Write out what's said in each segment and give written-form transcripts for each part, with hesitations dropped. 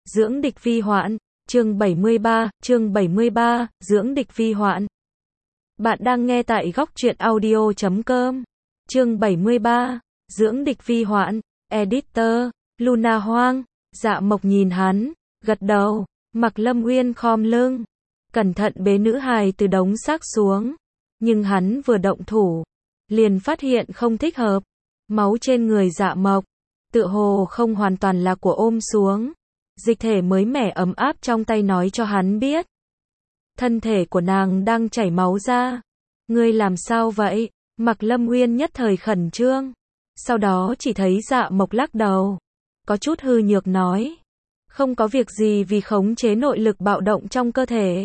dưỡng địch vi hoạn, chương 73, dưỡng địch vi hoạn. Bạn đang nghe tại góc truyện audio.com. Chương 73, dưỡng địch vi hoạn, editor, Luna Hoang. Dạ Mộc nhìn hắn, gật đầu, Mạc Lâm Uyên khom lưng, cẩn thận bế nữ hài từ đống xác xuống. Nhưng hắn vừa động thủ, liền phát hiện không thích hợp. Máu trên người Dạ Mộc, tựa hồ không hoàn toàn là của ôm xuống. Dịch thể mới mẻ ấm áp trong tay nói cho hắn biết. Thân thể của nàng đang chảy máu ra. Ngươi làm sao vậy? Mạc Lâm Uyên nhất thời khẩn trương. Sau đó chỉ thấy Dạ Mộc lắc đầu. Có chút hư nhược nói. Không có việc gì vì khống chế nội lực bạo động trong cơ thể.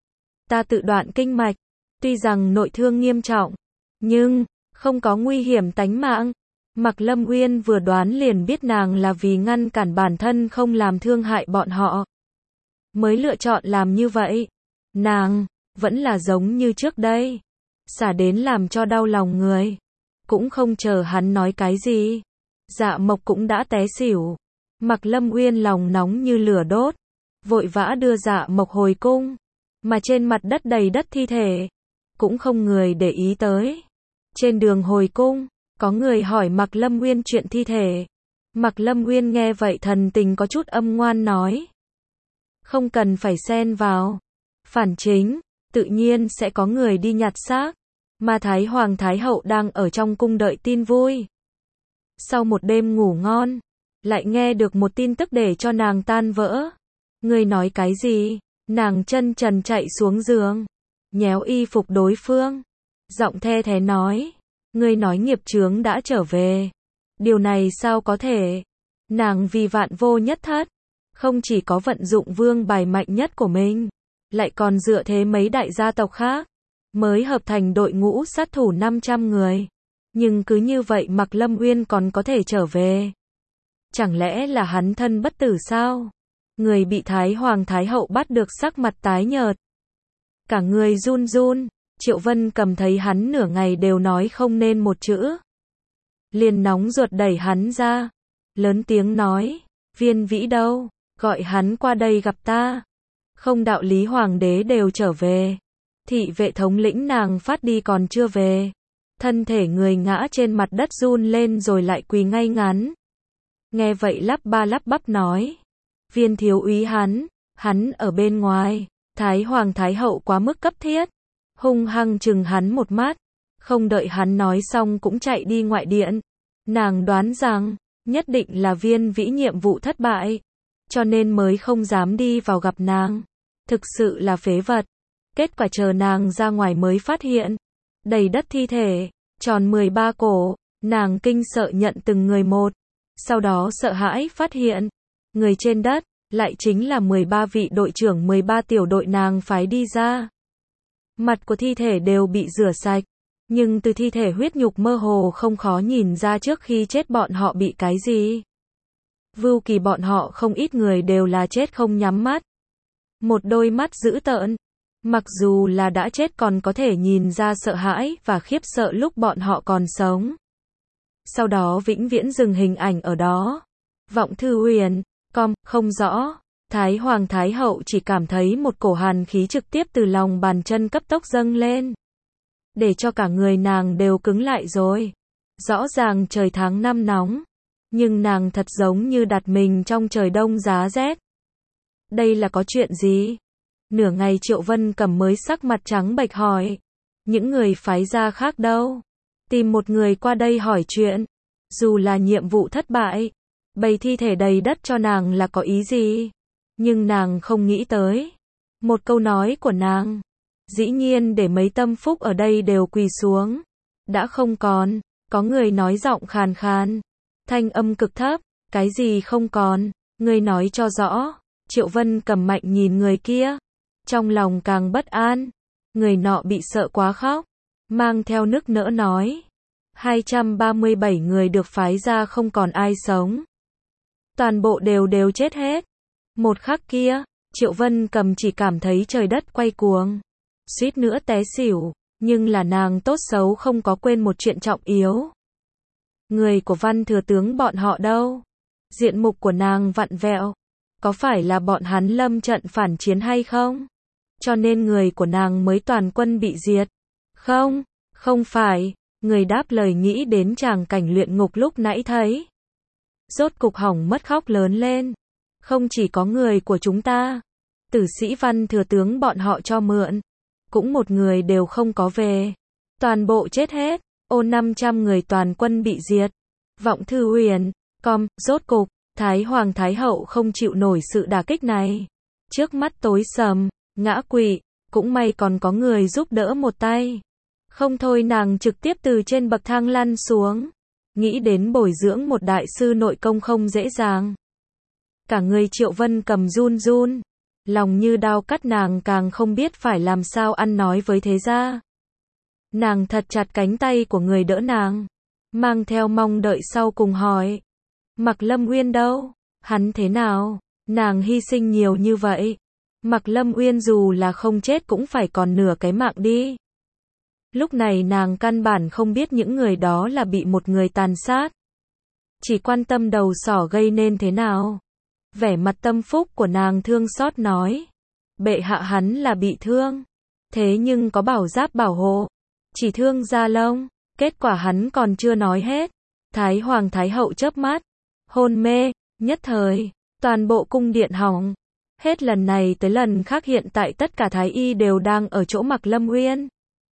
Ta tự đoạn kinh mạch. Tuy rằng nội thương nghiêm trọng, nhưng không có nguy hiểm tánh mạng. Mạc Lâm Uyên vừa đoán liền biết nàng là vì ngăn cản bản thân không làm thương hại bọn họ, mới lựa chọn làm như vậy. Nàng vẫn là giống như trước đây, xả đến làm cho đau lòng người. Cũng không chờ hắn nói cái gì, Dạ Mộc cũng đã té xỉu. Mạc Lâm Uyên lòng nóng như lửa đốt, vội vã đưa Dạ Mộc hồi cung, mà trên mặt đất đầy đất thi thể, cũng không người để ý tới. Trên đường hồi cung, có người hỏi Mạc Lâm Uyên chuyện thi thể. Mạc Lâm Uyên nghe vậy thần tình có chút âm ngoan nói. Không cần phải xen vào. Phản chính, tự nhiên sẽ có người đi nhặt xác. Mà Thái Hoàng Thái Hậu đang ở trong cung đợi tin vui. Sau một đêm ngủ ngon, lại nghe được một tin tức để cho nàng tan vỡ. Ngươi nói cái gì? Nàng chân trần chạy xuống giường, nhéo y phục đối phương, giọng the thé nói. Ngươi nói nghiệp chướng đã trở về. Điều này sao có thể? Nàng vì vạn vô nhất thất, không chỉ có vận dụng vương bài mạnh nhất của mình, lại còn dựa thế mấy đại gia tộc khác, mới hợp thành đội ngũ sát thủ 500 người. Nhưng cứ như vậy Mạc Lâm Uyên còn có thể trở về. Chẳng lẽ là hắn thân bất tử sao? Người bị Thái Hoàng Thái Hậu bắt được sắc mặt tái nhợt, cả người run run. Triệu Vân Cầm thấy hắn nửa ngày đều nói không nên một chữ, liền nóng ruột đẩy hắn ra, lớn tiếng nói, Viên Vĩ đâu, gọi hắn qua đây gặp ta. Không đạo lý hoàng đế đều trở về, thị vệ thống lĩnh nàng phát đi còn chưa về. Thân thể người ngã trên mặt đất run lên rồi lại quỳ ngay ngắn. Nghe vậy lắp ba lắp bắp nói, Viên thiếu úy hắn ở bên ngoài. Thái Hoàng Thái Hậu quá mức cấp thiết, hung hăng chừng hắn một mắt, không đợi hắn nói xong cũng chạy đi ngoại điện. Nàng đoán rằng, nhất định là Viên Vĩ nhiệm vụ thất bại, cho nên mới không dám đi vào gặp nàng. Thực sự là phế vật. Kết quả chờ nàng ra ngoài mới phát hiện, đầy đất thi thể, tròn 13 cổ. Nàng kinh sợ nhận từng người một, sau đó sợ hãi phát hiện, người trên đất, lại chính là 13 vị đội trưởng 13 tiểu đội nàng phái đi ra. Mặt của thi thể đều bị rửa sạch, nhưng từ thi thể huyết nhục mơ hồ không khó nhìn ra trước khi chết bọn họ bị cái gì. Vưu Kỳ bọn họ không ít người đều là chết không nhắm mắt. Một đôi mắt dữ tợn, mặc dù là đã chết còn có thể nhìn ra sợ hãi và khiếp sợ lúc bọn họ còn sống. Sau đó vĩnh viễn dừng hình ảnh ở đó. Vọng Thư Huyền, không rõ. Thái Hoàng Thái Hậu chỉ cảm thấy một cổ hàn khí trực tiếp từ lòng bàn chân cấp tốc dâng lên, để cho cả người nàng đều cứng lại rồi. Rõ ràng trời tháng 5 nóng, nhưng nàng thật giống như đặt mình trong trời đông giá rét. Đây là có chuyện gì? Nửa ngày Triệu Vân Cầm mới sắc mặt trắng bệch hỏi, những người phái gia khác đâu? Tìm một người qua đây hỏi chuyện. Dù là nhiệm vụ thất bại, bầy thi thể đầy đất cho nàng là có ý gì? Nhưng nàng không nghĩ tới một câu nói của nàng, dĩ nhiên để mấy tâm phúc ở đây đều quỳ xuống. Đã không còn, có người nói giọng khàn khàn, thanh âm cực thấp, cái gì không còn, ngươi nói cho rõ. Triệu Vân Cầm mạnh nhìn người kia, trong lòng càng bất an. Người nọ bị sợ quá khóc, mang theo nức nở nói, 237 người được phái ra không còn ai sống, toàn bộ đều chết hết. Một khắc kia, Triệu Vân Cầm chỉ cảm thấy trời đất quay cuồng, suýt nữa té xỉu, nhưng là nàng tốt xấu không có quên một chuyện trọng yếu. Người của Văn thừa tướng bọn họ đâu? Diện mục của nàng vặn vẹo, Có phải là bọn hắn lâm trận phản chiến hay không? Cho nên người của nàng mới toàn quân bị diệt. Không, không phải. Người đáp lời nghĩ đến tràng cảnh luyện ngục lúc nãy thấy. Rốt cục hỏng mất khóc lớn lên. Không chỉ có người của chúng ta. Tử Sĩ Văn thừa tướng bọn họ cho mượn. Cũng một người đều không có về. Toàn bộ chết hết. Ôn 500 người toàn quân bị diệt. Vọng Thư Huyền. Rốt cục, Thái Hoàng Thái Hậu không chịu nổi sự đả kích này. Trước mắt tối sầm, ngã quỵ. Cũng may còn có người giúp đỡ một tay. Không thôi nàng trực tiếp từ trên bậc thang lăn xuống. Nghĩ đến bồi dưỡng một đại sư nội công không dễ dàng. Cả người Triệu Vân cầm run run. Lòng như đao cắt, nàng càng không biết phải làm sao ăn nói với thế gia. Nàng thật chặt cánh tay của người đỡ nàng. Mang theo mong đợi sau cùng hỏi. Mạc Lâm Uyên đâu? Hắn thế nào? Nàng hy sinh nhiều như vậy. Mạc Lâm Uyên dù là không chết cũng phải còn nửa cái mạng đi. Lúc này nàng căn bản không biết những người đó là bị một người tàn sát. Chỉ quan tâm đầu sỏ gây nên thế nào. Vẻ mặt tâm phúc của nàng thương xót nói. Bệ hạ hắn là bị thương. Thế nhưng có bảo giáp bảo hộ. Chỉ thương da lông. Kết quả hắn còn chưa nói hết. Thái Hoàng Thái Hậu chớp mắt. Hôn mê. Nhất thời. Toàn bộ cung điện hỏng. Hết lần này tới lần khác hiện tại tất cả Thái Y đều đang ở chỗ Mạc Lâm Uyên.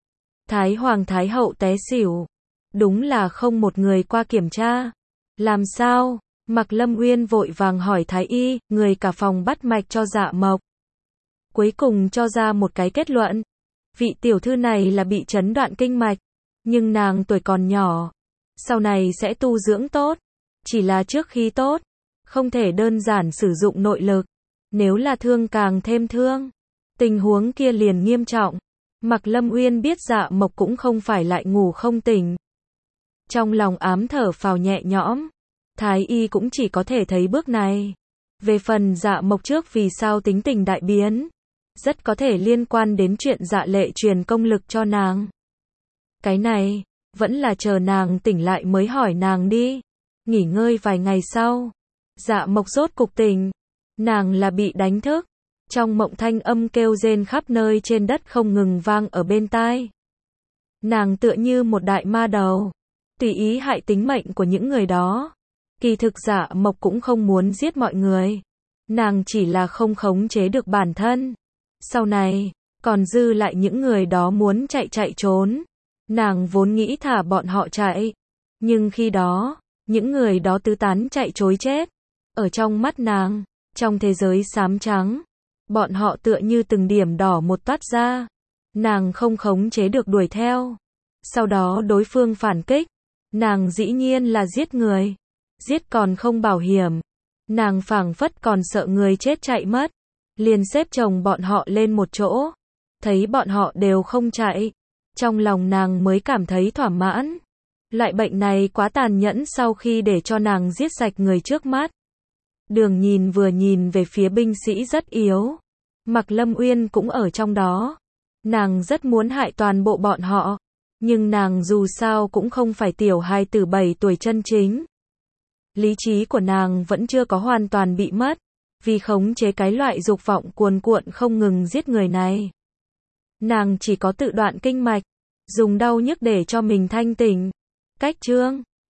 Thái Hoàng Thái Hậu té xỉu. Đúng là không một người qua kiểm tra. Làm sao? Mạc Lâm Uyên vội vàng hỏi Thái Y, người cả phòng bắt mạch cho Dạ Mộc. Cuối cùng cho ra một cái kết luận. Vị tiểu thư này là bị chấn đoạn kinh mạch. Nhưng nàng tuổi còn nhỏ. Sau này sẽ tu dưỡng tốt. Chỉ là trước khi tốt. Không thể đơn giản sử dụng nội lực. Nếu là thương càng thêm thương. Tình huống kia liền nghiêm trọng. Mạc Lâm Uyên biết Dạ Mộc cũng không phải lại ngủ không tỉnh. Trong lòng ám thở phào nhẹ nhõm. Thái Y cũng chỉ có thể thấy bước này. Về phần Dạ Mộc trước vì sao tính tình đại biến. Rất có thể liên quan đến chuyện Dạ Lệ truyền công lực cho nàng. Cái này, vẫn là chờ nàng tỉnh lại mới hỏi nàng đi. Nghỉ ngơi vài ngày sau. Dạ Mộc rốt cục tỉnh. Nàng là bị đánh thức. Trong mộng thanh âm kêu rên khắp nơi trên đất không ngừng vang ở bên tai. Nàng tựa như một đại ma đầu. Tùy ý hại tính mệnh của những người đó. Kỳ thực Dạ Mộc cũng không muốn giết mọi người. Nàng chỉ là không khống chế được bản thân. Sau này, còn dư lại những người đó muốn chạy trốn. Nàng vốn nghĩ thả bọn họ chạy. Nhưng khi đó, những người đó tứ tán chạy trối chết. Ở trong mắt nàng, trong thế giới xám trắng, bọn họ tựa như từng điểm đỏ một toát ra. Nàng không khống chế được đuổi theo. Sau đó đối phương phản kích. Nàng dĩ nhiên là giết người. Giết còn không bảo hiểm. Nàng phảng phất còn sợ người chết chạy mất. Liền xếp chồng bọn họ lên một chỗ. Thấy bọn họ đều không chạy. Trong lòng nàng mới cảm thấy thỏa mãn. Loại bệnh này quá tàn nhẫn sau khi để cho nàng giết sạch người trước mắt. Đường nhìn vừa nhìn về phía binh sĩ rất yếu. Mạc Lâm Uyên cũng ở trong đó. Nàng rất muốn hại toàn bộ bọn họ. Nhưng nàng dù sao cũng không phải tiểu hài tử 7 tuổi chân chính. Lý trí của nàng vẫn chưa có hoàn toàn bị mất. Vì khống chế cái loại dục vọng cuồn cuộn không ngừng giết người này. Nàng chỉ có tự đoạn kinh mạch. Dùng đau nhức để cho mình thanh tỉnh. Cách chương